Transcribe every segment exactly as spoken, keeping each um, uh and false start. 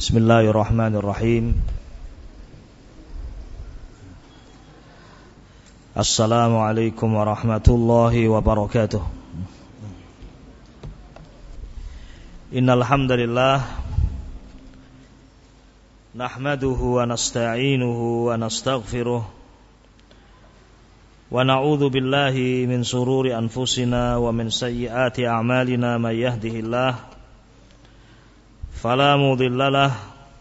Bismillahirrahmanirrahim. Assalamualaikum warahmatullahi wabarakatuh. Innal hamdalillah nahmaduhu wa nasta'inuhu wa nastaghfiruh wa na'udzu billahi min shururi anfusina wa min sayyiati a'malina may yahdihillahu fala mudilla lahu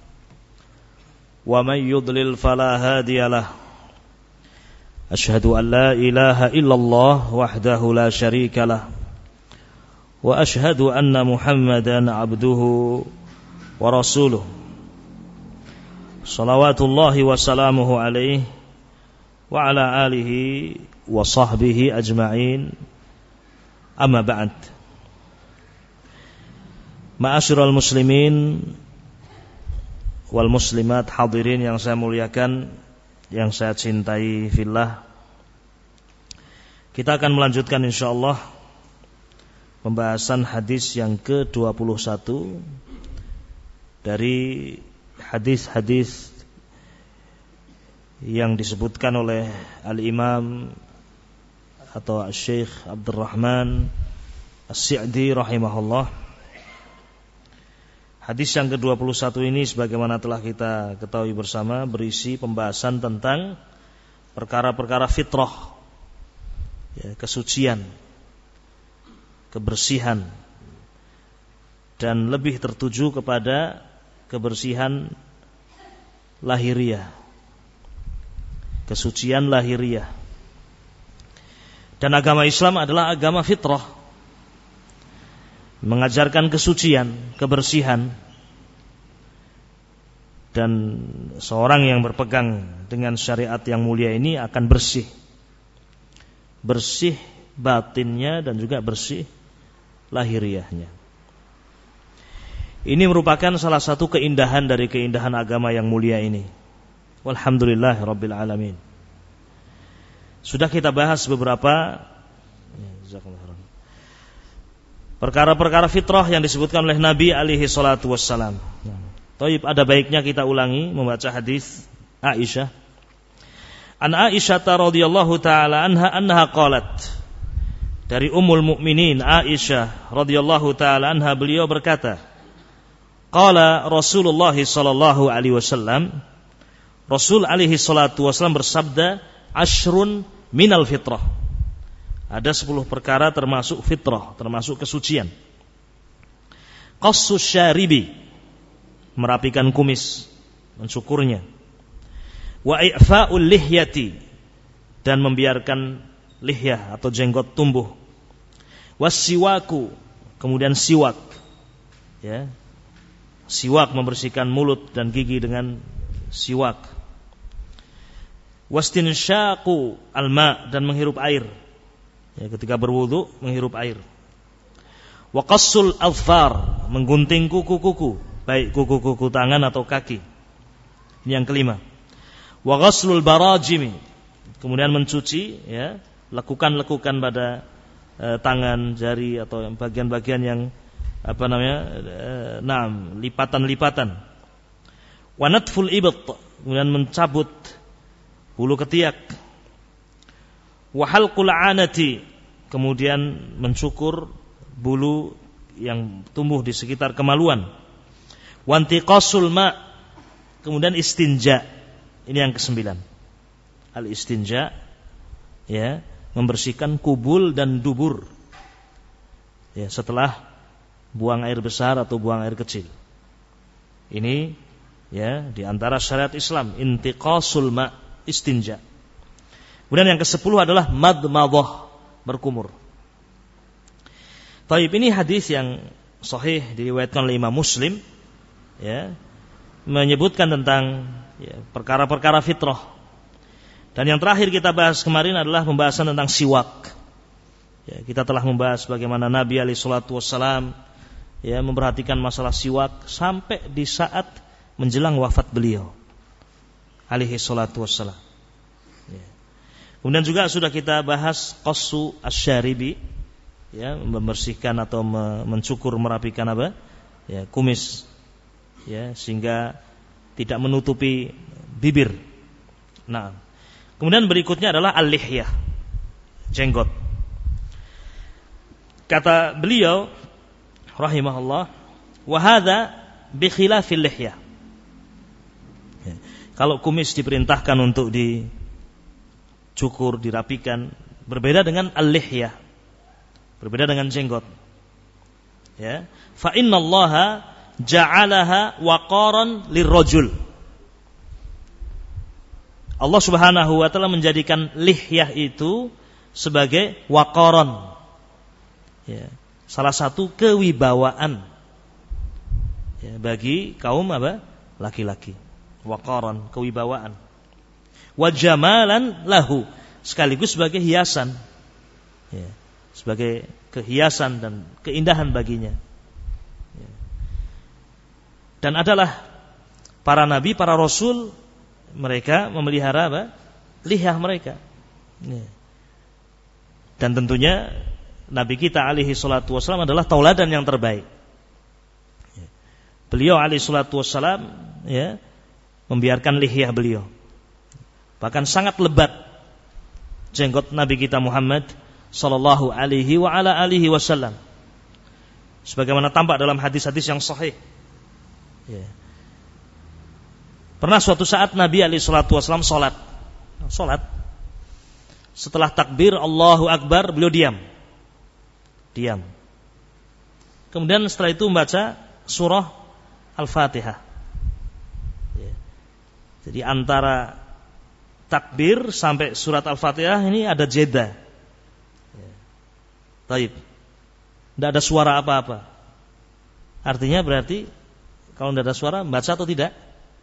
wa may yudlil fala hadiya lahu. Asyhadu an la ilaha illallah wahdahu la syarika lah wa asyhadu anna Muhammadan abduhu wa rasuluh. Shalawatullahi wa salamuhu alaihi wa ala alihi wa sahbihi ajma'in. Amma ba'd. Ma'asyiral muslimin wal muslimat hadirin yang saya muliakan, yang saya cintai fillah. Kita akan melanjutkan insyaallah pembahasan hadis yang ke dua puluh satu dari hadis-hadis yang disebutkan oleh Al-Imam atau Syekh Abdurrahman As-Sa'di rahimahullah. Hadis yang ke dua puluh satu ini sebagaimana telah kita ketahui bersama berisi pembahasan tentang perkara-perkara fitrah, ya, kesucian, kebersihan, dan lebih tertuju kepada kebersihan lahiriah, kesucian lahiriah. Dan agama Islam adalah agama fitrah, mengajarkan kesucian, kebersihan, dan seorang yang berpegang dengan syariat yang mulia ini akan bersih, bersih batinnya dan juga bersih lahiriahnya. Ini merupakan salah satu keindahan dari keindahan agama yang mulia ini. Walhamdulillahirabbil alamin. Sudah kita bahas beberapa perkara-perkara fitrah yang disebutkan oleh Nabi alaihi salatu wassalam. Taib, ada baiknya kita ulangi membaca hadis Aisyah. An Aisyah radhiyallahu taala anha annaha qalat. Dari Ummul Mukminin Aisyah radhiyallahu taala anha, beliau berkata, qala Rasulullah sallallahu alaihi wasallam, Rasul alaihi salatu wasallam bersabda, asyrun minal fitrah. Ada sepuluh perkara termasuk fitrah, termasuk kesucian. Qassus syaribi, merapikan kumis, mencukurnya. Wa i'fa'ul lihyati, dan membiarkan lihyah atau jenggot tumbuh. Was-siwaku, kemudian siwak, ya. Siwak, membersihkan mulut dan gigi dengan siwak. Wastinsyaqu al-ma', dan menghirup air. Ya, ketika berwudu menghirup air. Wa qassul azfar, menggunting kuku-kuku, baik kuku-kuku tangan atau kaki. Ini yang kelima. Wa ghaslul barajimi, kemudian mencuci, ya, lekukan-lekukan pada eh, tangan, jari atau bagian-bagian yang apa namanya? Eh, naam, lipatan-lipatan. Wa natful ibt, kemudian mencabut bulu ketiak. Wa halqul anati, kemudian mencukur bulu yang tumbuh di sekitar kemaluan. Wa intiqasul ma, kemudian istinja. Ini yang kesembilan. Al istinja, ya, membersihkan kubul dan dubur. Ya, setelah buang air besar atau buang air kecil. Ini, ya, di antara syariat Islam, intiqasul ma, istinja. Kemudian yang kesepuluh adalah madmadah, berkumur. Taib, ini hadis yang sahih diriwayatkan oleh Imam Muslim, ya, menyebutkan tentang, ya, perkara-perkara fitrah. Dan yang terakhir kita bahas kemarin adalah pembahasan tentang siwak. Ya, kita telah membahas bagaimana Nabi alaihi salatu wassalam, ya, memperhatikan masalah siwak sampai di saat menjelang wafat beliau alaihi salatu wassalam. Kemudian juga sudah kita bahas qassu asyaribi, ya, membersihkan atau mencukur, merapikan apa? Ya, kumis. ya, sehingga tidak menutupi bibir. Nah, kemudian berikutnya adalah al-lihyah, jenggot. Kata beliau rahimahullah, wa hadza bi khilafil lihyah. Ya. Kalau kumis diperintahkan untuk dicukur, dirapikan, berbeda dengan al-lihyah, berbeda dengan jenggot. Ya, fa innallaha ja'alaha waqaran lirrajul. Allah Subhanahu wa taala menjadikan lihyah itu sebagai waqaran. Ya, salah satu kewibawaan, ya, bagi kaum apa? Laki-laki. Waqaran, kewibawaan. Wa jamalan lahu, sekaligus sebagai hiasan. Ya, sebagai kehiasan dan keindahan baginya. Ya. Dan adalah para nabi, para rasul, mereka memelihara apa? Lihyah mereka. Ya. Dan tentunya Nabi kita alaihi salatu wassalam adalah tauladan yang terbaik. Ya. Beliau alaihi salatu wassalam, ya, membiarkan lihyah beliau. Bahkan sangat lebat jenggot Nabi kita Muhammad sallallahu alaihi wa ala alihi wasallam. Sebagaimana tampak dalam hadis-hadis yang sahih. Ya. Pernah suatu saat Nabi alaihi salatu wasallam salat. Salat. Setelah takbir Allahu Akbar, beliau diam. Diam. Kemudian setelah itu membaca surah Al-Fatihah. Ya. Jadi antara takbir sampai surat Al-Fatihah ini ada jeda. Ya. Taib. Tidak ada suara apa-apa. Artinya berarti kalau tidak ada suara, membaca atau tidak?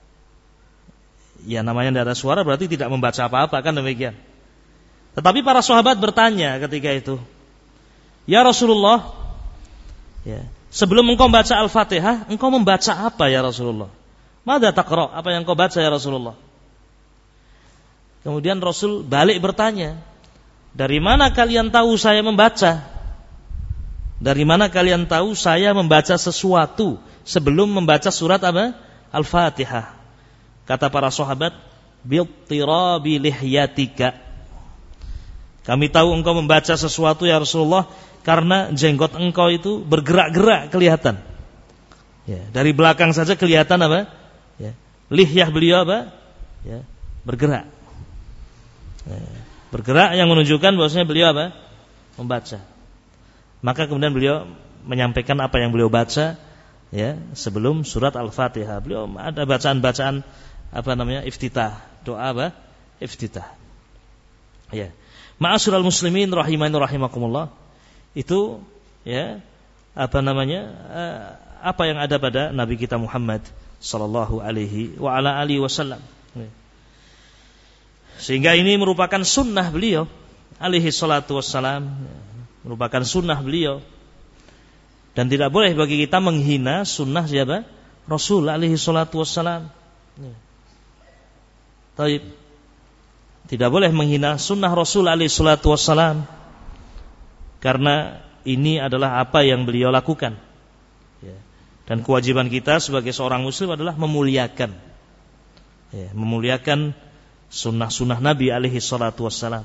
Ya, namanya tidak ada suara berarti tidak membaca apa-apa, kan demikian. Tetapi para sahabat bertanya ketika itu, ya Rasulullah, ya, sebelum engkau baca Al-Fatihah, engkau membaca apa ya Rasulullah? Mada taqra, apa yang engkau baca ya Rasulullah? Kemudian Rasul balik bertanya, dari mana kalian tahu saya membaca? Dari mana kalian tahu saya membaca sesuatu sebelum membaca surat apa? Al-Fatihah. Kata para sahabat, bi'tirabi lihyatika. Kami tahu engkau membaca sesuatu ya Rasulullah karena jenggot engkau itu bergerak-gerak kelihatan. Ya, dari belakang saja kelihatan apa? Ya, lihyah beliau apa? Ya, bergerak. Ya, bergerak yang menunjukkan bahwasanya beliau apa? Membaca. Maka kemudian beliau menyampaikan apa yang beliau baca, ya, sebelum surat Al-Fatihah. Beliau ada bacaan-bacaan apa namanya? Iftitah, doa apa? Iftitah. Ya. Ma'asyiral muslimin rahimani rahimakumullah. Itu, ya, apa namanya? Apa yang ada pada Nabi kita Muhammad sallallahu alaihi wa ala alihi wasallam. Sehingga ini merupakan sunnah beliau alaihi salatu wassalam, merupakan sunnah beliau. Dan tidak boleh bagi kita menghina sunnah siapa? Rasul alaihi salatu wassalam. Taib. Tidak boleh menghina sunnah Rasul alaihi salatu wassalam, karena ini adalah apa yang beliau lakukan. Ya. Dan kewajiban kita sebagai seorang muslim adalah memuliakan, ya, memuliakan sunnah-sunnah Nabi alaihi salatu wassalam.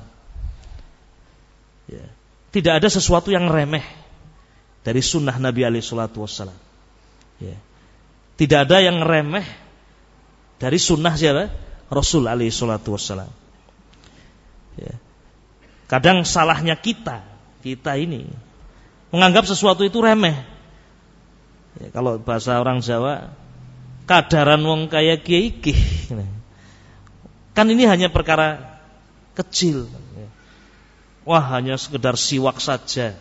Ya. Tidak ada sesuatu yang remeh dari sunnah Nabi alaihi salatu wassalam. Ya. Tidak ada yang remeh dari sunnah siapa? Rasul alaihi salatu wassalam. Ya. Kadang salahnya kita, kita ini menganggap sesuatu itu remeh. Ya, kalau bahasa orang Jawa, kadaran wong kaya kiai iki. Kan ini hanya perkara kecil. Wah, hanya sekedar siwak saja.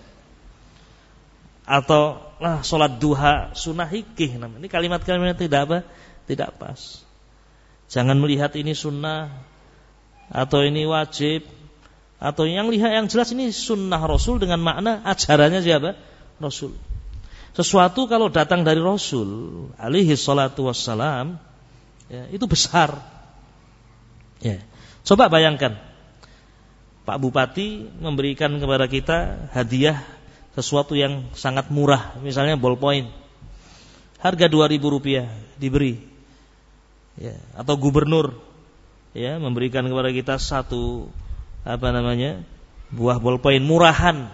Atau lah salat duha sunah iki. Ini kalimat-kalimat tidak apa? Tidak pas. Jangan melihat ini sunnah atau ini wajib, atau yang lihat yang jelas ini sunnah Rasul dengan makna ajarannya siapa? Rasul. Sesuatu kalau datang dari Rasul alaihi salatu wassalam, ya, itu besar. Ya. Coba bayangkan, Pak Bupati memberikan kepada kita hadiah sesuatu yang sangat murah, misalnya ballpoint. harga dua ribu rupiah diberi, ya, atau gubernur, ya, memberikan kepada kita satu apa namanya buah bolpoin murahan,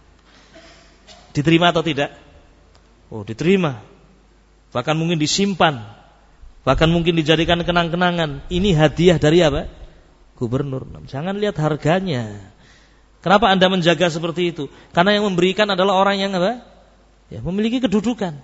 diterima atau tidak? Oh, diterima. Bahkan mungkin disimpan, bahkan mungkin dijadikan kenang-kenangan. Ini hadiah dari apa? Gubernur. Jangan lihat harganya. Kenapa Anda menjaga seperti itu? Karena yang memberikan adalah orang yang apa? Ya, memiliki kedudukan.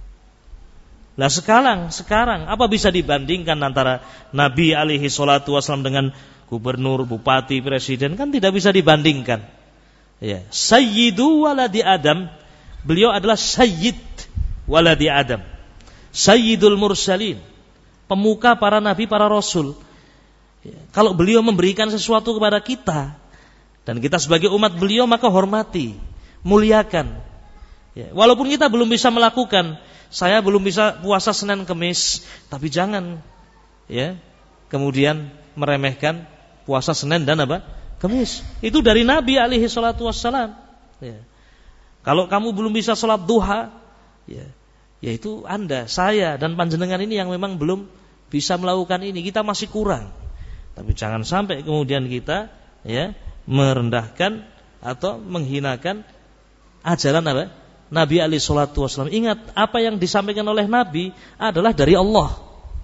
Nah sekarang, sekarang apa bisa dibandingkan antara Nabi alaihi salatu wasallam dengan gubernur, bupati, presiden? Kan tidak bisa dibandingkan. Ya, Sayyidu waladi Adam. Beliau adalah Sayyid waladi Adam, Sayyidul Mursalin, pemuka para nabi, para rasul. Ya, kalau beliau memberikan sesuatu kepada kita dan kita sebagai umat beliau, maka hormati, muliakan. Ya, walaupun kita belum bisa melakukan, saya belum bisa puasa Senin Kemis, tapi jangan ya kemudian meremehkan puasa Senin dan apa? Kemis. Itu dari Nabi alaihi salatu wassalam. Ya. Kalau kamu belum bisa sholat duha, ya, yaitu Anda, saya dan panjenengan ini yang memang belum bisa melakukan ini. Kita masih kurang. Tapi jangan sampai kemudian kita ya merendahkan atau menghinakan ajaran apa? Nabi alaihi salatu wassalam. Ingat, apa yang disampaikan oleh Nabi adalah dari Allah.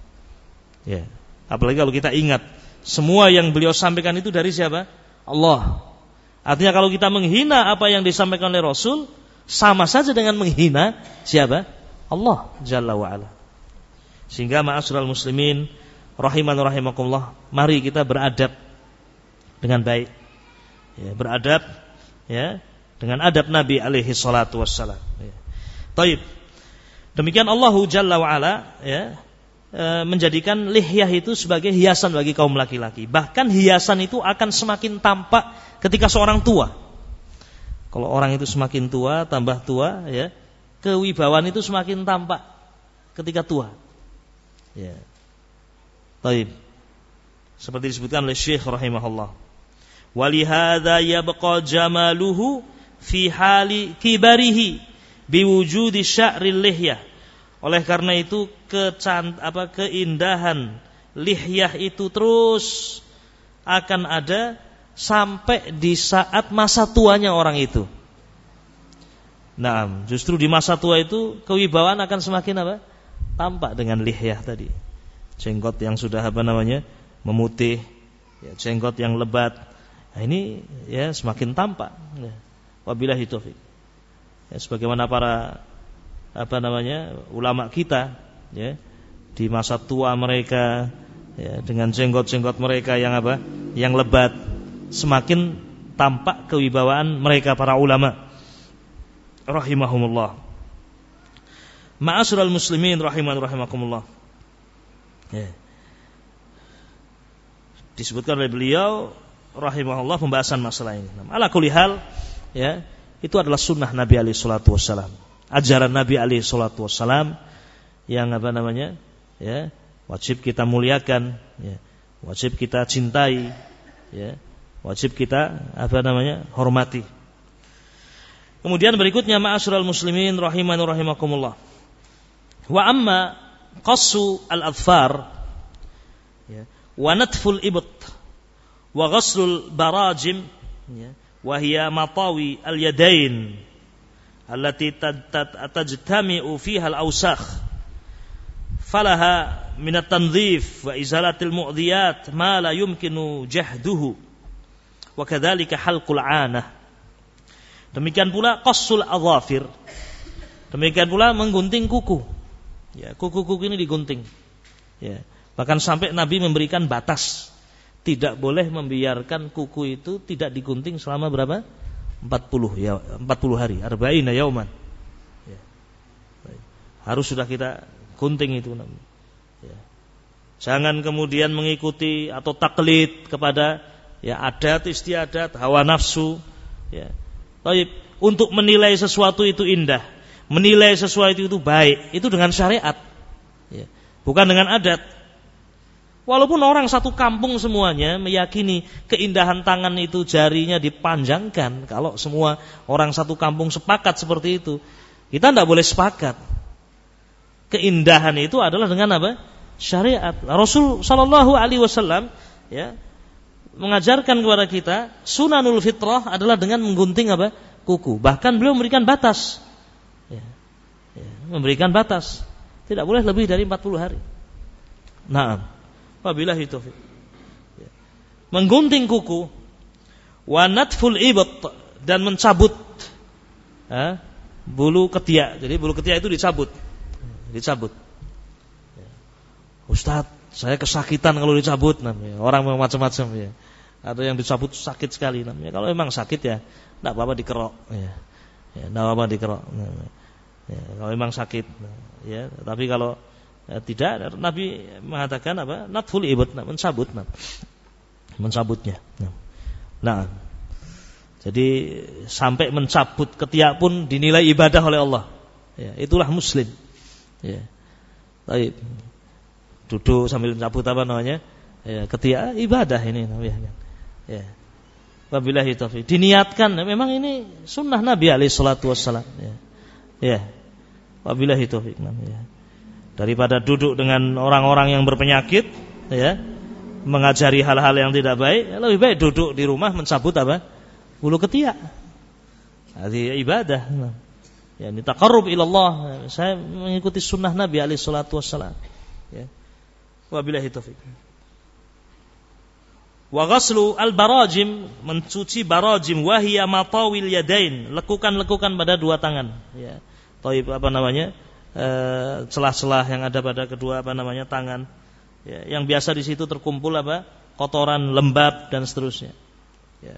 Ya. Apalagi kalau kita ingat, semua yang beliau sampaikan itu dari siapa? Allah. Artinya kalau kita menghina apa yang disampaikan oleh Rasul, sama saja dengan menghina siapa? Allah Jalla wa'ala. Sehingga ma'asyiral muslimin rahiman rahimakumullah, mari kita beradab dengan baik, ya, beradab ya dengan adab Nabi alaihi salatu wassalam. Ya. Taib. Demikian Allah Jalla wa'ala ya, e, menjadikan lihyah itu sebagai hiasan bagi kaum laki-laki. Bahkan hiasan itu akan semakin tampak ketika seorang tua. Kalau orang itu semakin tua, tambah tua, ya, kewibawaan itu semakin tampak ketika tua. Ya. Baik. Seperti disebutkan oleh Syekh rahimahullah. Walihada yabqa jamaluhu fi hali kibarihi biwujudi sya'ril lihyah. Oleh karena itu kecant apa keindahan lihyah itu terus akan ada sampai di saat masa tuanya orang itu. Nah, justru di masa tua itu kewibawaan akan semakin apa? Tampak dengan lihyah tadi. Jenggot yang sudah apa namanya? Memutih, ya, jenggot yang lebat. Nah, ini ya semakin tampak. Ya. Wabillahi taufik. Ya, sebagaimana para apa namanya? Ulama kita, ya, di masa tua mereka, ya, dengan jenggot-jenggot mereka yang apa? Yang lebat, semakin tampak kewibawaan mereka para ulama rahimahumullah. Ma'asyiral muslimin rahiman rahimakumullah. Ya. Disebutkan oleh beliau rahimahullah pembahasan masalah ini. Ala kulli hal, ya, itu adalah sunnah Nabi alaihi salatu wassalam. Ajaran Nabi alaihi salatu wassalam yang apa namanya? Ya, wajib kita muliakan, ya, wajib kita cintai, ya, wajib kita apa namanya? Hormati. Kemudian berikutnya ma'asyiral muslimin rahiman rahimakumullah. Wa amma qassu al-adfar, ya, wa natful ibt wa ghaslul barajim, ya, wa hiya matawi al-yadain allati tajtami'u fiha al-awsakh falaha min at-tanzif wa izalatil mu'diyat ma la yumkinu jahduhu wa kadzalika halqul 'anah. Demikian pula qassul adhafir, demikian pula menggunting kuku. Ya, kuku-kuku ini digunting. Ya, bahkan sampai Nabi memberikan batas, tidak boleh membiarkan kuku itu tidak digunting selama berapa? empat puluh ya, empat puluh hari, arba'ina yauman. Ya. Harus sudah kita gunting itu. Ya. Jangan kemudian mengikuti atau taklid kepada ya adat istiadat, hawa nafsu. Ya. Baik, untuk menilai sesuatu itu indah, menilai sesuatu itu baik, itu dengan syariat, ya, bukan dengan adat. Walaupun orang satu kampung semuanya meyakini keindahan tangan itu jarinya dipanjangkan, kalau semua orang satu kampung sepakat seperti itu, kita tidak boleh sepakat. keindahan itu adalah dengan apa? Syariat. Rasul sallallahu alaihi wasallam ya mengajarkan kepada kita sunanul fitrah adalah dengan menggunting apa? Kuku. Bahkan beliau memberikan batas. Ya. Ya, memberikan batas. Tidak boleh lebih dari empat puluh hari. Naam. Wabillahi taufik. Ya. Menggunting kuku wa natful ibt dan mencabut ya, bulu ketiak. Jadi bulu ketiak itu dicabut. Dicabut. Ya. Ustaz, saya kesakitan kalau dicabut namanya. Orang macam-macam ya. Ada yang dicabut sakit sekali namanya. Kalau memang sakit ya, enggak apa-apa dikerok ya. Ya, enggak apa-apa dikerok. Ya, kalau memang sakit ya, tapi kalau ya, tidak, Nabi mengatakan apa? Natful ibt, mencabut, nah. mencabutnya. Nah. nah, jadi sampai mencabut ketiak pun dinilai ibadah oleh Allah. Ya, itulah Muslim. Ya, baik. Duduk sambil mencabut apa namanya? Ya, ketiak ibadah ini namanya. Ya. Wabillahi taufiq. Diniatkan, memang ini sunnah Nabi alaihi salatu wassalam. Ya. Ya. Wabillahi taufiq. Ya. Daripada duduk dengan orang-orang yang berpenyakit, ya, mengajari hal-hal yang tidak baik, lebih baik duduk di rumah mencabut apa? Bulu ketiak. Jadi ibadah. Ya, ini taqarrub ila Allah. Saya mengikuti sunnah Nabi alaihi salatu wassalam. Ya. Wabillahi taufiq. Wa ghaslu al-barajim, mencuci barajim, wahiyya matawil yadain, lekukan-lekukan pada dua tangan, ya. Taib apa namanya? E, celah-celah yang ada pada kedua apa namanya? Tangan. Ya, yang biasa di situ terkumpul apa? Kotoran lembab dan seterusnya. Ya.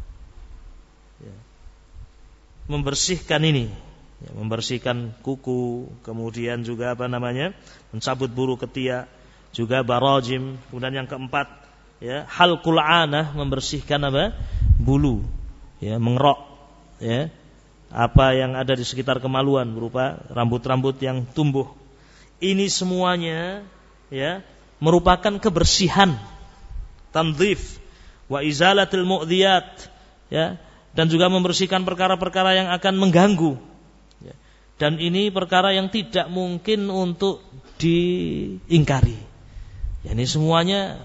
Ya. Membersihkan ini, ya, membersihkan kuku, kemudian juga apa namanya? Mencabut bulu ketiak, juga barajim, kemudian yang keempat ya, halqul anah, membersihkan apa? Bulu, ya, mengerok ya, apa yang ada di sekitar kemaluan berupa rambut-rambut yang tumbuh. Ini semuanya ya merupakan kebersihan, tandzif wa izalatil mu'dhiyat, ya, dan juga membersihkan perkara-perkara yang akan mengganggu. Ya. Dan ini perkara yang tidak mungkin untuk diingkari. Ya, ini semuanya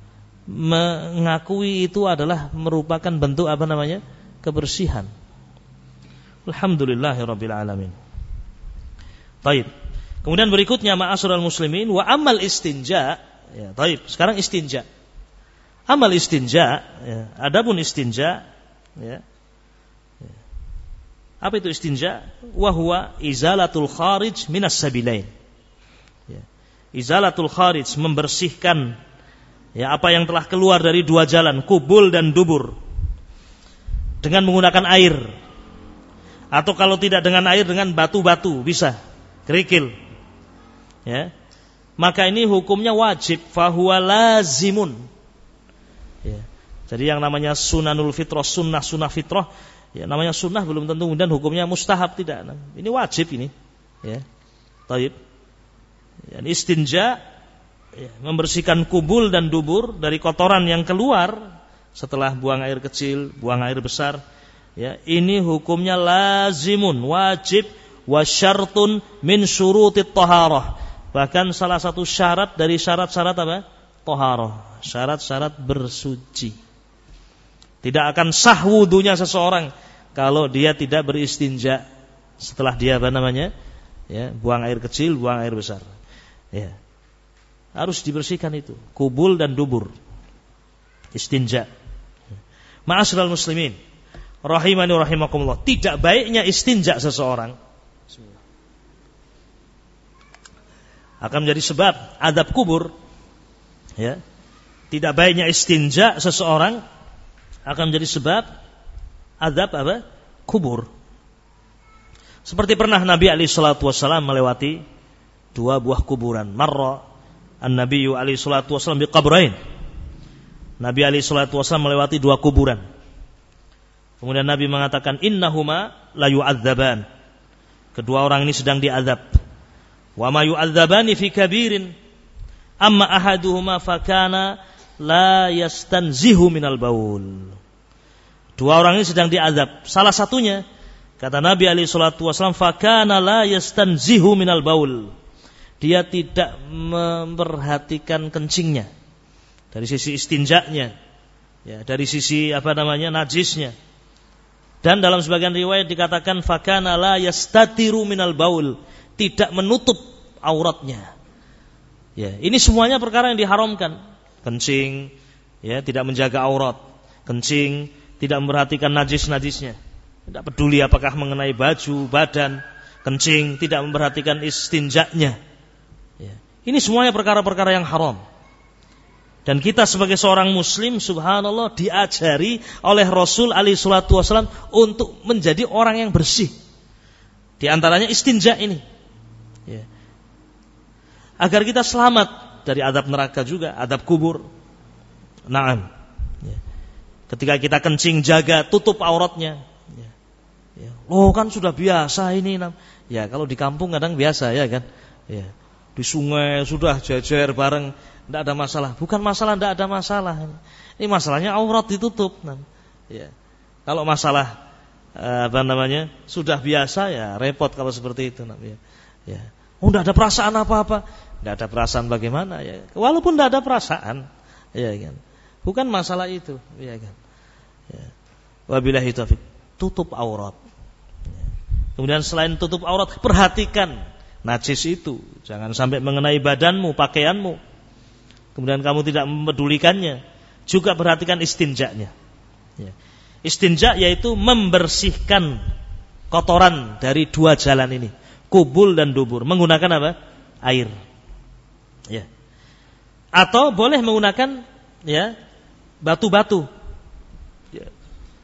mengakui itu adalah merupakan bentuk apa namanya? Kebersihan. Alhamdulillahirabbil alamin. Baik. Kemudian berikutnya ma'asyiral muslimin wa amal istinja. Ya, baik. Sekarang istinja. Amal istinja, ya, adapun istinja, ya. Apa itu istinja? Wa huwa izalatul kharij minas sabilain. Ya. Izalatul kharij, membersihkan ya apa yang telah keluar dari dua jalan, kubul dan dubur, dengan menggunakan air, atau kalau tidak dengan air, dengan batu-batu bisa, kerikil, ya. Maka ini hukumnya wajib, fahuwa lazimun. Ya. Jadi yang namanya sunanul fitrah, sunnah sunnah fitrah, ya, namanya sunnah belum tentu kemudian hukumnya mustahab, tidak. Ini wajib ini, ya. Taib. Ya, istinja, ya, membersihkan kubul dan dubur dari kotoran yang keluar setelah buang air kecil, buang air besar, ya, ini hukumnya lazimun, wajib, wa syartun min syurutit taharah, bahkan salah satu syarat dari syarat-syarat apa? Taharah, syarat-syarat bersuci. Tidak akan sah wudunya seseorang kalau dia tidak beristinja setelah dia apa namanya? Ya, buang air kecil, buang air besar. Ya. Harus dibersihkan itu, kubul dan dubur. Istinja. Ma'asyiral muslimin, rahimani rahimakumullah, tidak baiknya istinja seseorang akan menjadi sebab adab kubur. Ya. Tidak baiknya istinja seseorang akan menjadi sebab adab apa? Kubur. Seperti pernah Nabi alaihi salatu wasallam melewati dua buah kuburan. Marra An-Nabi alaihi salatu wasallam bi qabrain. Nabi alaihi salatu wasallam melewati dua kuburan. Kemudian Nabi mengatakan, innahuma la yu'adzaban. Kedua orang ini sedang diazab. Wa ma yu'adzabani fi kabirin. Amma ahaduhuma fakana la yastanzihu minal baul. Dua orang ini sedang diazab. Salah satunya, kata Nabi alaihi salatu wasallam, fakana la yastanzihu minal baul. dia tidak memperhatikan kencingnya dari sisi istinjanya, ya, dari sisi apa namanya najisnya. Dan dalam sebagian riwayat dikatakan fakana la yastatiru minal baul, tidak menutup auratnya. Ya, ini semuanya perkara yang diharamkan. Kencing, ya, tidak menjaga aurat. Kencing, tidak memperhatikan najis-najisnya. Tidak peduli apakah mengenai baju, badan. Kencing, tidak memperhatikan istinjanya. Ya. Ini semuanya perkara-perkara yang haram. Dan kita sebagai seorang muslim, subhanallah, diajari oleh Rasul alaihi salatu wasallam untuk menjadi orang yang bersih. Di antaranya istinja ini. Ya. Agar kita selamat dari adab neraka juga, adab kubur. Naam. Ya. Ketika kita kencing, jaga, tutup auratnya. Ya. Ya. Oh kan sudah biasa ini. Ya kalau di kampung kadang biasa ya kan. Ya. Di sungai sudah jejer bareng, tidak ada masalah. Bukan masalah tidak ada masalah. Ini masalahnya aurat ditutup. Ya. Kalau masalah apa namanya sudah biasa ya repot kalau seperti itu. Ya. Ya. Oh tidak ada perasaan apa-apa. Tidak ada perasaan bagaimana ya. Walaupun tidak ada perasaan, ya kan. Bukan masalah itu, ya kan. Ya. Wabillahi taufiq. Tutup aurat. Ya. Kemudian selain tutup aurat, perhatikan najis itu, jangan sampai mengenai badanmu, pakaianmu. Kemudian kamu tidak mempedulikannya. Juga perhatikan istinjanya. Ya. Istinja yaitu membersihkan kotoran dari dua jalan ini, kubul dan dubur, menggunakan apa? Air. Ya. Atau boleh menggunakan ya batu-batu. Ya.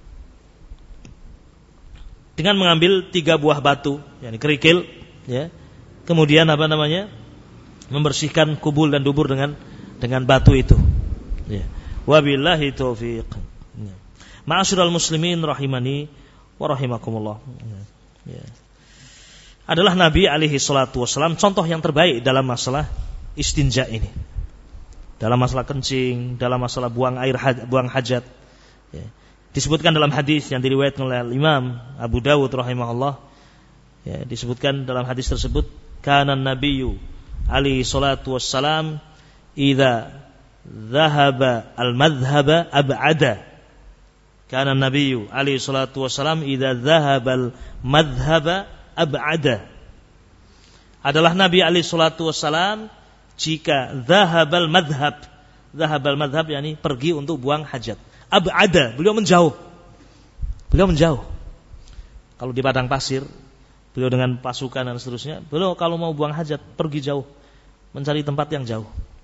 Dengan mengambil tiga buah batu, yakni kerikil, ya. Kemudian apa namanya? Membersihkan kubul dan dubur dengan dengan batu itu. Ya. Wabillahi taufiq. Ya. Ma'asyiral muslimin rahimani wa rahimakumullah. Ya. Adalah Nabi alaihi salatu wasallam contoh yang terbaik dalam masalah istinja ini. Dalam masalah kencing, dalam masalah buang air buang hajat. Ya. Disebutkan dalam hadis yang diriwayatkan oleh Imam Abu Dawud rahimahullah. Ya, disebutkan dalam hadis tersebut kana nabiyyu alaihi salatu wassalam idza dhahaba al-madhhaba ab'ada. Kana nabiyyu alaihi salatu wassalam idza dhahaba al-madhhaba ab'ada. Adalah Nabi alaihi salatu wassalam jika dhahabal madhhab. Dhahabal madhhab yakni pergi untuk buang hajat. Ab'ada, beliau menjauh. Beliau menjauh. Kalau di padang pasir beliau dengan pasukan dan seterusnya, beliau kalau mau buang hajat pergi jauh, mencari tempat yang jauh.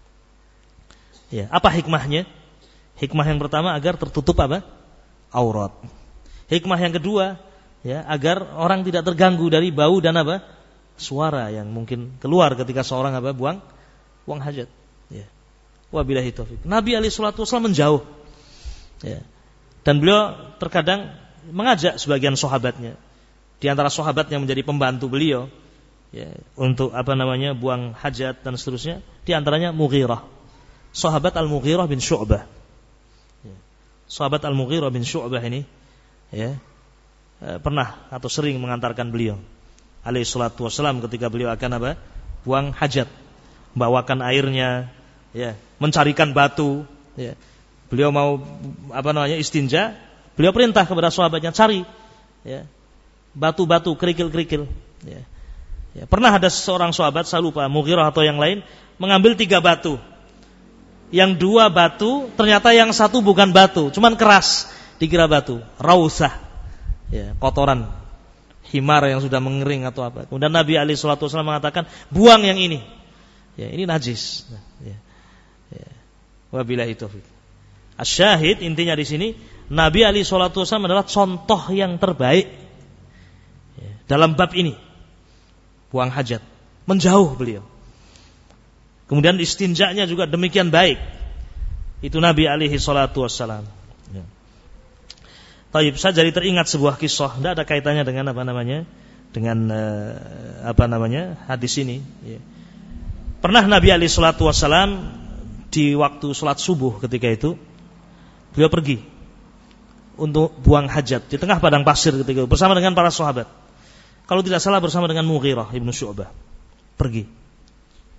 Ya, apa hikmahnya? Hikmah yang pertama agar tertutup apa? Aurat. Hikmah yang kedua, ya, agar orang tidak terganggu dari bau dan apa? Suara yang mungkin keluar ketika seorang apa? Buang buang hajat. Ya. Wabillahi taufik. Nabi alaihi salatu wasallam menjauh. Ya. Dan beliau terkadang mengajak sebagian sahabatnya. Di antara sahabat yang menjadi pembantu beliau ya, untuk apa namanya buang hajat dan seterusnya, di antaranya Mughirah, sahabat Al-Mughirah bin Syu'bah. Ya. Sahabat Al-Mughirah bin Syu'bah ini ya, eh, pernah atau sering mengantarkan beliau alaihi salatu wassalam ketika beliau akan apa? Buang hajat, bawakan airnya, ya, mencarikan batu, ya. Beliau mau apa namanya istinja, beliau perintah kepada sahabatnya cari ya, batu-batu, kerikil-kerikil. Ya. Ya, pernah ada seorang sahabat, saya lupa, Mughirah atau yang lain, mengambil tiga batu. Yang dua batu, ternyata yang satu bukan batu, cuman keras, dikira batu, rausah, ya, kotoran, himar yang sudah mengering atau apa. Kemudian Nabi alaihi salatu wasallam mengatakan, buang yang ini. Ya, ini najis. Ya. Ya. Wabillahi taufiq. Asyahid intinya di sini, Nabi alaihi salatu wasallam adalah contoh yang terbaik dalam bab ini. Buang hajat, menjauh beliau. Kemudian istinjanya juga demikian baik. Itu Nabi alaihi salatu wassalam. Ya. Taib, saya jadi teringat sebuah kisah, tidak ada kaitannya dengan apa namanya, dengan uh, apa namanya hadis ini. Ya. Pernah Nabi alaihi salatu wassalam di waktu sholat subuh ketika itu, beliau pergi untuk buang hajat di tengah padang pasir ketika itu, bersama dengan para sahabat. Kalau tidak salah bersama dengan Mughirah ibn Syu'bah. Pergi.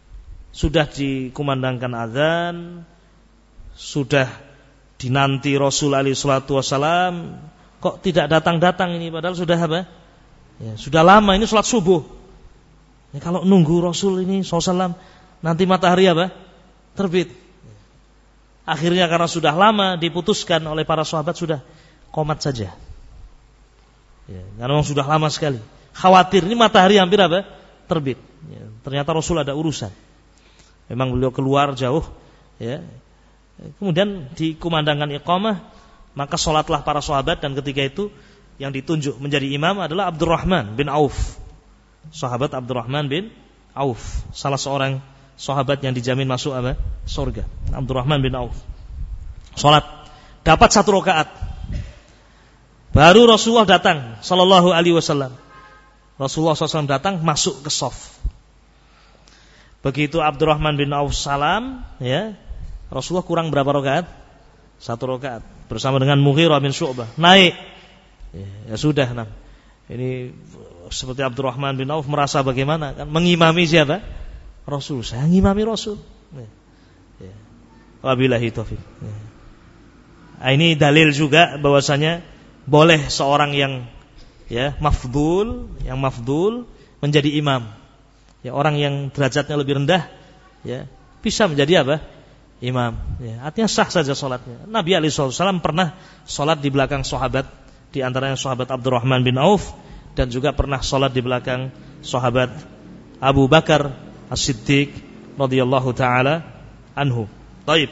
sudah dikumandangkan azan, sudah dinanti Rasul alaihi salatu wasalam, kok tidak datang-datang ini, padahal sudah apa? Ya, sudah lama ini sholat subuh. Ya, kalau nunggu Rasul ini sallallahu alaihi wasallam, nanti matahari apa? Terbit. Akhirnya karena sudah lama diputuskan oleh para sahabat, sudah qomat saja. Ya, karena memang sudah lama sekali. Khawatir ini matahari hampir apa? Terbit. Ya, ternyata Rasul ada urusan. Memang beliau keluar jauh. Ya. Kemudian dikumandangkan iqamah, maka sholatlah para sahabat, dan ketika itu yang ditunjuk menjadi imam adalah Abdurrahman bin Auf. Sahabat Abdurrahman bin Auf, salah seorang sahabat yang dijamin masuk apa? Surga. Abdurrahman bin Auf. Salat dapat satu rakaat. Baru Rasulullah datang sallallahu alaihi wasallam. Rasulullah sallallahu alaihi wasallam datang masuk ke shaf. Begitu Abdurrahman bin Auf salam, ya, Rasulullah kurang berapa rakaat? Satu rakaat. Bersama dengan Mughirah bin Syu'bah naik. Ya, ya sudah, nah. Ini seperti Abdurrahman bin Auf merasa bagaimana kan mengimami siapa? Rasul. Saya ngimami Rasul. Ya. Ya. Wabillahi taufik. Ya. Nah, ini dalil juga bahwasanya boleh seorang yang ya mafdul, yang mafdul menjadi imam. Ya, orang yang derajatnya lebih rendah ya bisa menjadi apa? Imam. Ya, artinya sah saja salatnya. Nabi alaihi wasallam pernah salat di belakang sahabat, di antaranya sahabat Abdurrahman bin Auf, dan juga pernah salat di belakang sahabat Abu Bakar As-Siddiq radhiyallahu taala anhu. Baik.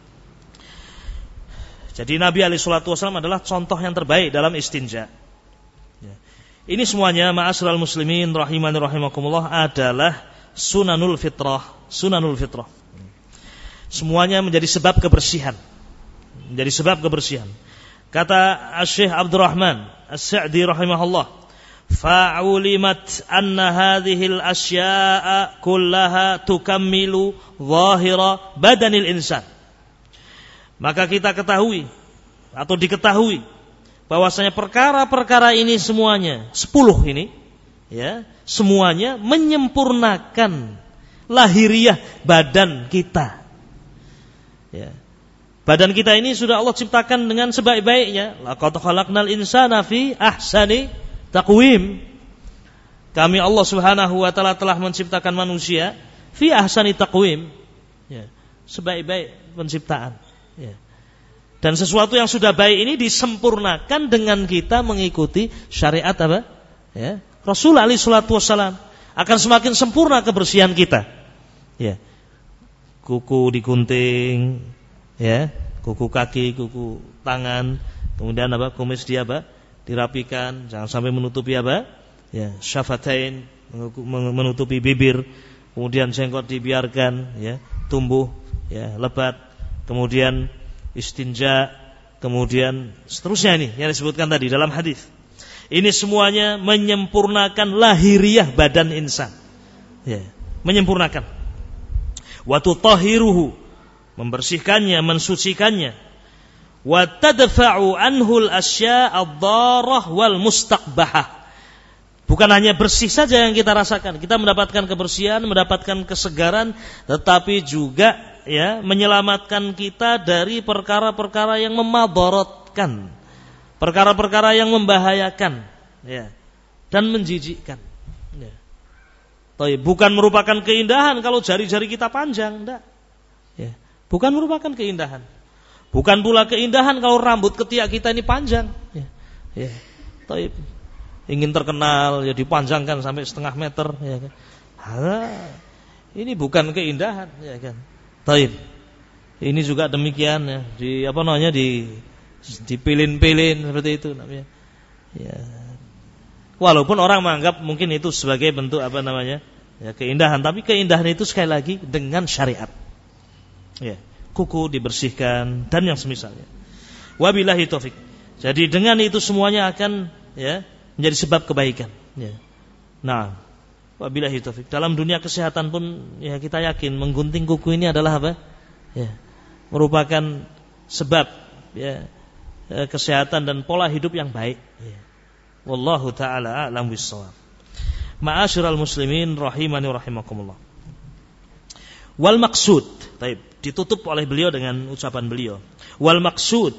Jadi Nabi alaihi wasallam adalah contoh yang terbaik dalam istinja. Ya. Ini semuanya ma'asyiral muslimin rahimani rahimakumullah adalah sunanul fitrah, sunanul fitrah. Semuanya menjadi sebab kebersihan. Menjadi sebab kebersihan. Kata Syekh Abdurrahman As-Sa'di rahimahullah, fa'ulimat anna hadhil asya'a kullaha tukammilu zahira badanil insan. Maka kita ketahui atau diketahui bahwasanya perkara-perkara ini semuanya, sepuluh ini ya, semuanya menyempurnakan lahiriah badan kita. Ya. Badan kita ini sudah Allah ciptakan dengan sebaik-baiknya. Laqad khalaqnal insana fi ahsani taqwim. Kami Allah Subhanahu wa taala telah menciptakan manusia fi ahsani taqwim. Ya, sebaik-baik penciptaan. Ya. Dan sesuatu yang sudah baik ini disempurnakan dengan kita mengikuti syariat apa? Ya. Rasul alaihi salatu wasallam, akan semakin sempurna kebersihan kita. Ya. Kuku digunting, ya, kuku kaki, kuku tangan, kemudian apa? Kumis dia apa? Dirapikan, jangan sampai menutupi apa? Ya, syafatain, menutupi bibir, kemudian jenggot dibiarkan, ya, tumbuh, ya, lebat, kemudian istinja, kemudian seterusnya ini yang disebutkan tadi dalam hadis. Ini semuanya menyempurnakan lahiriah badan insan, ya, menyempurnakan. Wa tutahhiruhu, membersihkannya, mensucikannya. Wa tadfa'u anhul asya' ad-darah wal mustaqbahah. Bukan hanya bersih saja yang kita rasakan, kita mendapatkan kebersihan, mendapatkan kesegaran, tetapi juga ya menyelamatkan kita dari perkara-perkara yang memadaratkan, perkara-perkara yang membahayakan, ya, dan menjijikkan. Ya. Bukan merupakan keindahan kalau jari-jari kita panjang, enggak. Ya. Bukan merupakan keindahan. Bukan pula keindahan kalau rambut ketiak kita ini panjang. Ya. Ya. Taib. Ingin terkenal, ya dipanjangkan sampai setengah meter. Ya kan? Hala, ini bukan keindahan, ya kan. Taib. Ini juga demikian, ya. Di apa namanya di dipilin-pilin seperti itu namanya. Ya. Walaupun orang menganggap mungkin itu sebagai bentuk apa namanya, ya, keindahan, tapi keindahan itu sekali lagi dengan syariat. Ya, kuku dibersihkan dan yang semisalnya. Wabillahi taufik. Jadi dengan itu semuanya akan ya menjadi sebab kebaikan. Ya. Nah, wabillahi taufik. Dalam dunia kesehatan pun ya kita yakin menggunting kuku ini adalah apa? Ya, merupakan sebab ya kesehatan dan pola hidup yang baik. Ya. Wallahu ta'ala a'lam bis-shawab. Ma'asyiral muslimin rahimani rahimakumullah. Wal maksud, taib, ditutup oleh beliau dengan ucapan beliau. Wal maksud,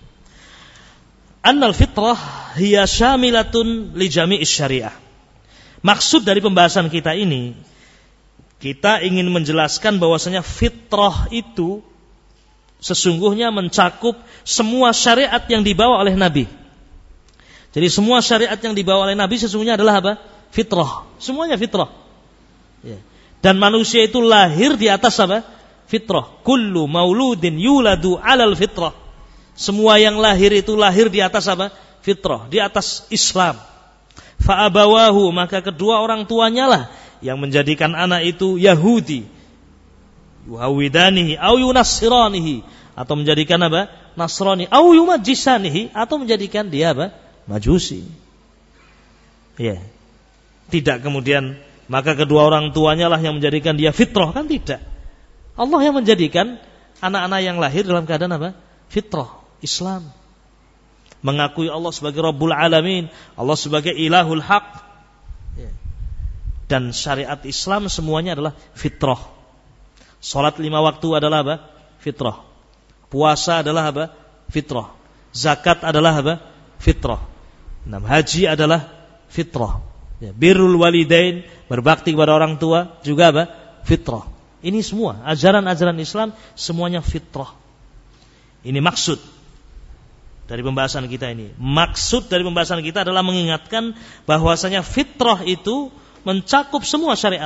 annal fitrah hiya syamilatun li jami'is syariah. Maksud dari pembahasan kita ini, kita ingin menjelaskan bahwasanya fitrah itu sesungguhnya mencakup semua syariat yang dibawa oleh Nabi. Jadi semua syariat yang dibawa oleh Nabi sesungguhnya adalah apa? Fitrah. Semuanya fitrah. Ya. Dan manusia itu lahir di atas apa? Fitrah. Kullu mauludin yuladu alal fitrah. Semua yang lahir itu lahir di atas apa? Fitrah. Di atas Islam. Fa'abawahu, maka kedua orang tuanya lah yang menjadikan anak itu Yahudi, yuhawidanihi au yunassiranihi, atau menjadikan apa? Nasrani, au yumajjisanihi, atau menjadikan dia apa? Majusi. Ya. Tidak kemudian maka kedua orang tuanya lah yang menjadikan dia fitrah, kan tidak. Allah yang menjadikan anak-anak yang lahir dalam keadaan apa? Fitrah, Islam. Mengakui Allah sebagai Rabbul Alamin, Allah sebagai Ilahul Haq. Ya. Dan syariat Islam semuanya adalah fitrah. Salat lima waktu adalah apa? Fitrah. Puasa adalah apa? Fitrah. Zakat adalah apa? Fitrah. Nah, haji adalah fitrah. Ya. Birrul walidain, berbakti kepada orang tua juga apa? Fitrah. Ini semua ajaran-ajaran Islam semuanya fitrah. Ini maksud dari pembahasan kita ini. Maksud dari pembahasan kita adalah mengingatkan bahwasanya fitrah itu mencakup semua syariat.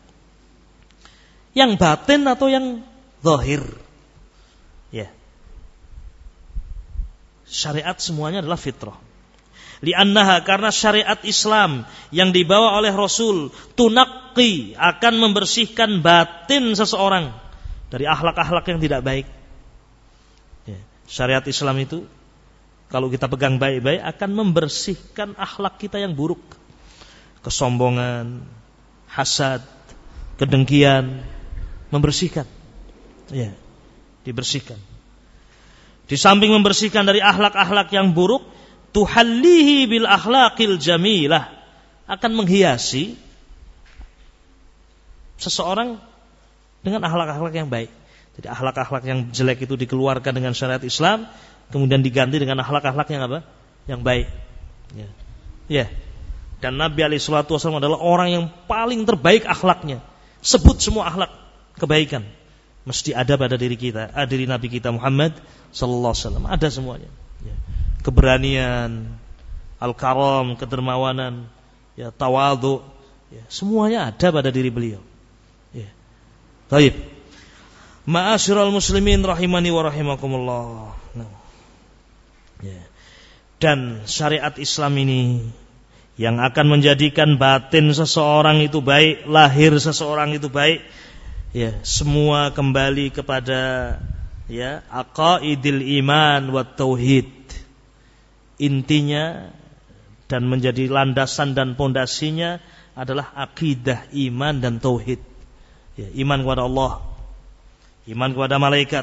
Yang batin atau yang zahir. Ya. Syariat semuanya adalah fitrah. Li'annaha, karena syariat Islam yang dibawa oleh Rasul tunaqi, akan membersihkan batin seseorang dari akhlak-akhlak yang tidak baik. Ya. Syariat Islam itu kalau kita pegang baik-baik akan membersihkan akhlak kita yang buruk. Kesombongan, hasad, kedengkian, membersihkan. Ya, dibersihkan. Di samping membersihkan dari akhlak-akhlak yang buruk, tuhallihi bil akhlaqil jamilah, akan menghiasi seseorang dengan akhlak-akhlak yang baik. Jadi akhlak-akhlak yang jelek itu dikeluarkan dengan syariat Islam, kemudian diganti dengan akhlak-akhlak yang apa? Yang baik. Ya. Ya. Dan Nabi alaihi salatu wasallam adalah orang yang paling terbaik akhlaknya. Sebut semua akhlak kebaikan mesti ada pada diri kita, ada diri Nabi kita Muhammad sallallahu alaihi wasallam, ada semuanya. Ya. Keberanian, al-karam, kedermawanan, ya, tawadhu, ya, semuanya ada pada diri beliau. Ya. Baik. Ma'asyiral muslimin rahimani wa rahimakumullah. Nah. Ya. Dan syariat Islam ini yang akan menjadikan batin seseorang itu baik, lahir seseorang itu baik, ya, semua kembali kepada ya aqaidil iman wa tauhid. Intinya dan menjadi landasan dan pondasinya adalah akidah iman dan tauhid. Ya, iman kepada Allah, iman kepada malaikat,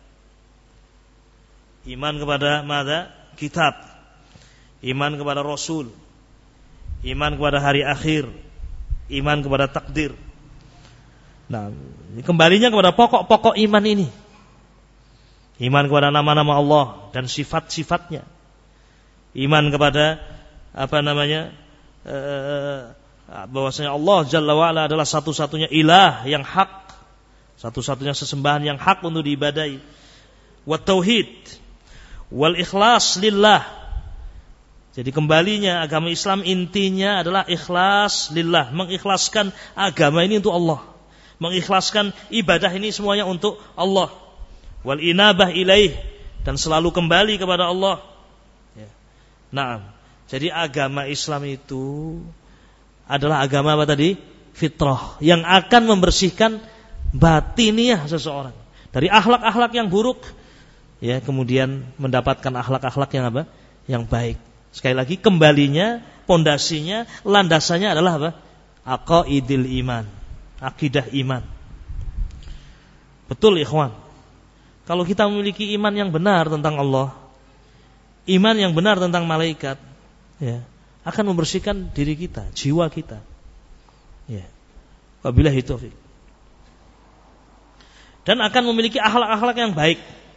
iman kepada mada? Kitab, iman kepada Rasul, iman kepada hari akhir, iman kepada takdir. Nah, kembalinya kepada pokok-pokok iman ini. Iman kepada nama-nama Allah dan sifat-sifatnya. Iman kepada apa namanya? Eh, bahwasanya Allah Jalla wa Ala adalah satu-satunya ilah yang hak, satu-satunya sesembahan yang hak untuk diibadahi. Wa tauhid wal ikhlas lillah. Jadi kembalinya agama Islam intinya adalah ikhlas lillah, mengikhlaskan agama ini untuk Allah, mengikhlaskan ibadah ini semuanya untuk Allah. Wal inabah ilaih, dan selalu kembali kepada Allah. Ya. Nah, jadi agama Islam itu adalah agama apa tadi? Fitrah, yang akan membersihkan batiniah seseorang dari akhlak-akhlak yang buruk, ya, kemudian mendapatkan akhlak-akhlak yang apa? Yang baik. Sekali lagi kembalinya, pondasinya, landasannya adalah apa? Aqaidil iman, akidah iman. Betul ikhwan. Kalau kita memiliki iman yang benar tentang Allah, iman yang benar tentang malaikat, ya, akan membersihkan diri kita, jiwa kita. Ya. Wabillahi taufiq. dan akan memiliki akhlak-akhlak yang baik.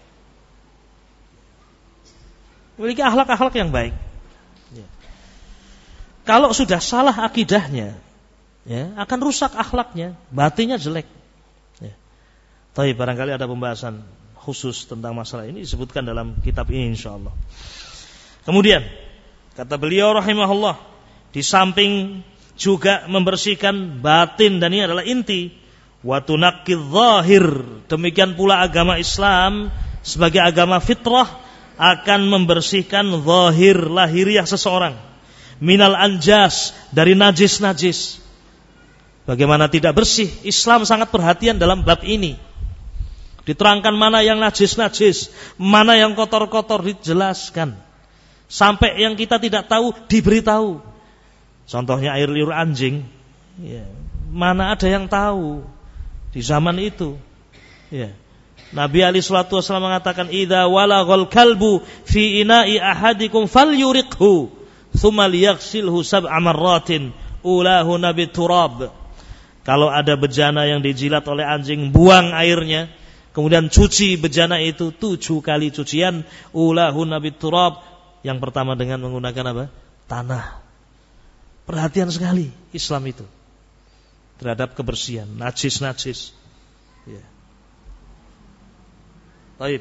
Memiliki akhlak-akhlak yang baik. Ya. Kalau sudah salah akidahnya, ya, akan rusak akhlaknya, batinnya jelek. Ya. Tapi barangkali ada pembahasan khusus tentang masalah ini disebutkan dalam kitab ini insyaallah. Kemudian kata beliau rahimahullah, di samping juga membersihkan batin, dan ini adalah inti, wa tunaqidz zahir, demikian pula agama Islam sebagai agama fitrah akan membersihkan zahir lahiriah seseorang, minal anjas, dari najis-najis. Bagaimana tidak bersih? Islam sangat perhatian dalam bab ini. Diterangkan mana yang najis-najis, mana yang kotor-kotor, dijelaskan. Sampai yang kita tidak tahu diberitahu. Contohnya air liur anjing, ya, mana ada yang tahu di zaman itu. Ya. Nabi alaihi salatu wasallam mengatakan, idza walaghal kalbu fi ina'i ahadikum falyuriqhu thumma liyaghsilhu sab'a marratin ulahu nabi turab. Kalau ada bejana yang dijilat oleh anjing, buang airnya, kemudian cuci bejana itu tujuh kali cucian, ulahu nabi turab. Yang pertama dengan menggunakan apa? Tanah. Perhatian sekali Islam itu terhadap kebersihan, najis-najis. Ya. Baik.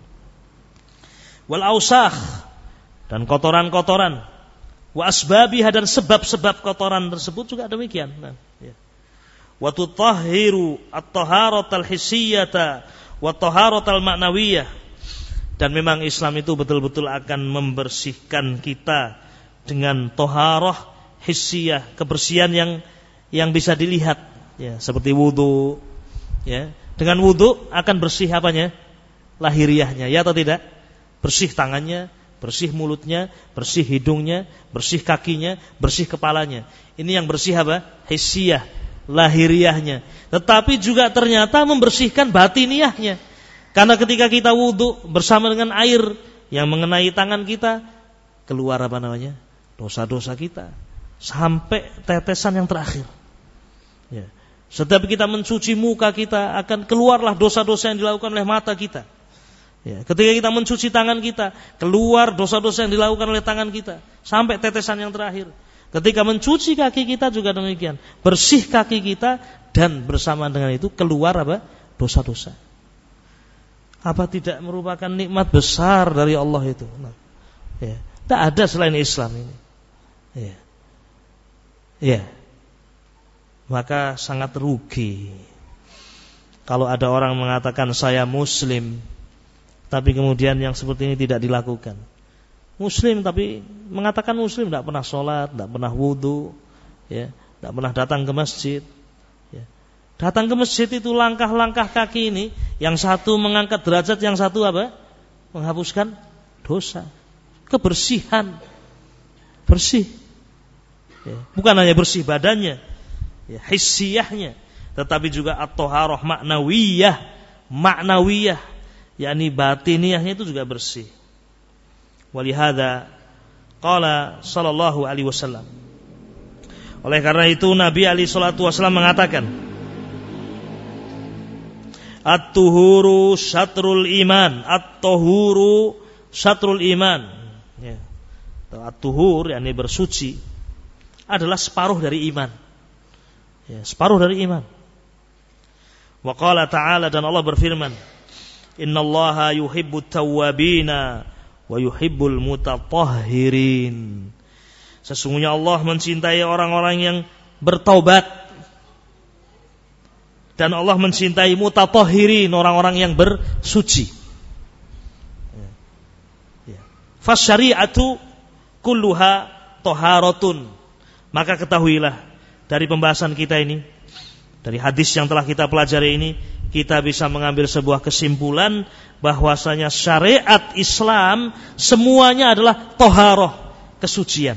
Wal ausakh, dan kotoran-kotoran. Wa asbabiha, dan sebab-sebab kotoran tersebut juga demikian. Nah, ya. Wa tutahhiru at-taharatal hissiyata wa taharatal ma'nawiyah, dan memang Islam itu betul-betul akan membersihkan kita dengan taharah hissiyah, kebersihan yang yang bisa dilihat, ya, seperti wudu, ya. Dengan wudu akan bersih apanya? Lahiriahnya, ya atau tidak? Bersih tangannya, bersih mulutnya, bersih hidungnya, bersih kakinya, bersih kepalanya. Ini yang bersih apa? Hissiyah, lahiriahnya. Tetapi juga ternyata membersihkan batiniahnya. Karena ketika kita wudu bersama dengan air yang mengenai tangan kita, keluar apa namanya? Dosa-dosa kita sampai tetesan yang terakhir. Ya. Setiap kita mencuci muka kita, akan keluarlah dosa-dosa yang dilakukan oleh mata kita. Ya. Ketika kita mencuci tangan kita, keluar dosa-dosa yang dilakukan oleh tangan kita sampai tetesan yang terakhir. Ketika mencuci kaki kita juga demikian, bersih kaki kita, dan bersama dengan itu keluar apa? Dosa-dosa. Apa tidak merupakan nikmat besar dari Allah itu? Nah, ya. Tak ada selain Islam ini. Ya. Ya. Maka sangat rugi kalau ada orang mengatakan saya muslim, tapi kemudian yang seperti ini tidak dilakukan. Muslim tapi mengatakan muslim, tidak pernah sholat, tidak pernah wudu, ya, tidak pernah datang ke masjid. Ya. Datang ke masjid itu langkah-langkah kaki ini, yang satu mengangkat derajat, yang satu apa? Menghapuskan dosa. Kebersihan, bersih. Ya. Bukan hanya bersih badannya, ya, hissiyahnya, tetapi juga at-taharah ma'nawiyah, ma'nawiyah, yakni batiniahnya itu juga bersih. Walihada qala sallallahu alaihi wasallam, oleh karena itu Nabi alaihi salatu wasallam mengatakan, at-tuhuru syatrul iman, at-tuhuru syatrul iman, ya. At-tuhur yakni bersuci adalah separuh dari iman, ya, separuh dari iman. Wa qala ta'ala, dan Allah berfirman, innallaha yuhibbut tawwabina wa yuhibbul mutatahhirin. Sesungguhnya Allah mencintai orang-orang yang bertaubat, dan Allah mencintai mutatahhirin, orang-orang yang bersuci. Fasyari'atu kulluha taharatun. Maka ketahuilah dari pembahasan kita ini, dari hadis yang telah kita pelajari ini, kita bisa mengambil sebuah kesimpulan bahwasanya syariat Islam semuanya adalah taharah, kesucian.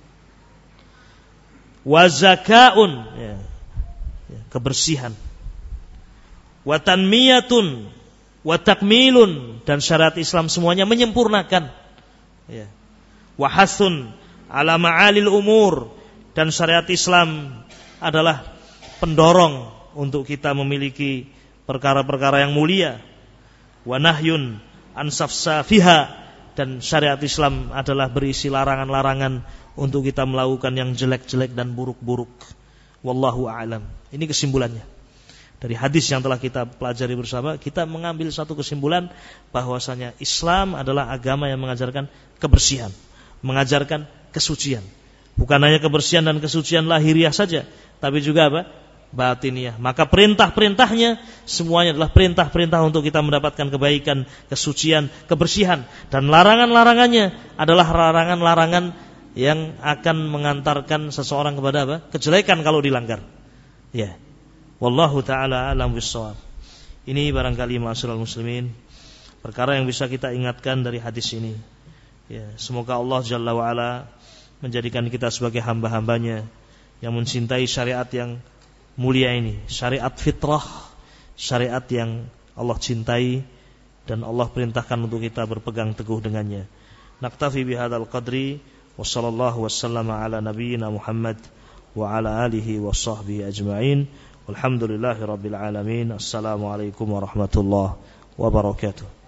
Wa zakaun, ya, ya, kebersihan. Wa tanmiyatun wa takmilun, dan syariat Islam semuanya menyempurnakan. Ya. Wa hasun ala ma'alil umur, dan syariat Islam adalah pendorong untuk kita memiliki perkara-perkara yang mulia, wa nahyun an safsafiha, dan syariat Islam adalah berisi larangan-larangan untuk kita melakukan yang jelek-jelek dan buruk-buruk. Wallahu a'lam. Ini kesimpulannya. Dari hadis yang telah kita pelajari bersama, kita mengambil satu kesimpulan bahwasanya Islam adalah agama yang mengajarkan kebersihan, mengajarkan kesucian. Bukan hanya kebersihan dan kesucian lahiriah saja, tapi juga apa? Batiniah. Maka perintah-perintahnya semuanya adalah perintah-perintah untuk kita mendapatkan kebaikan, kesucian, kebersihan, dan larangan-larangannya adalah larangan-larangan yang akan mengantarkan seseorang kepada apa? Kejelekan kalau dilanggar. Ya. Wallahu taala alam bissawab. Ini barangkali ma'asyiral muslimin perkara yang bisa kita ingatkan dari hadis ini. Ya, semoga Allah Jalla wa ala menjadikan kita sebagai hamba-hambanya yang mencintai syariat yang mulia ini, syariat fitrah, syariat yang Allah cintai dan Allah perintahkan untuk kita berpegang teguh dengannya. Naktafi bihadzal qadri wa sallallahu wasallama ala nabiyyina Muhammad wa ala alihi wa sahbihi ajma'in. Walhamdulillahi rabbil alamin. Assalamualaikum warahmatullahi wabarakatuh.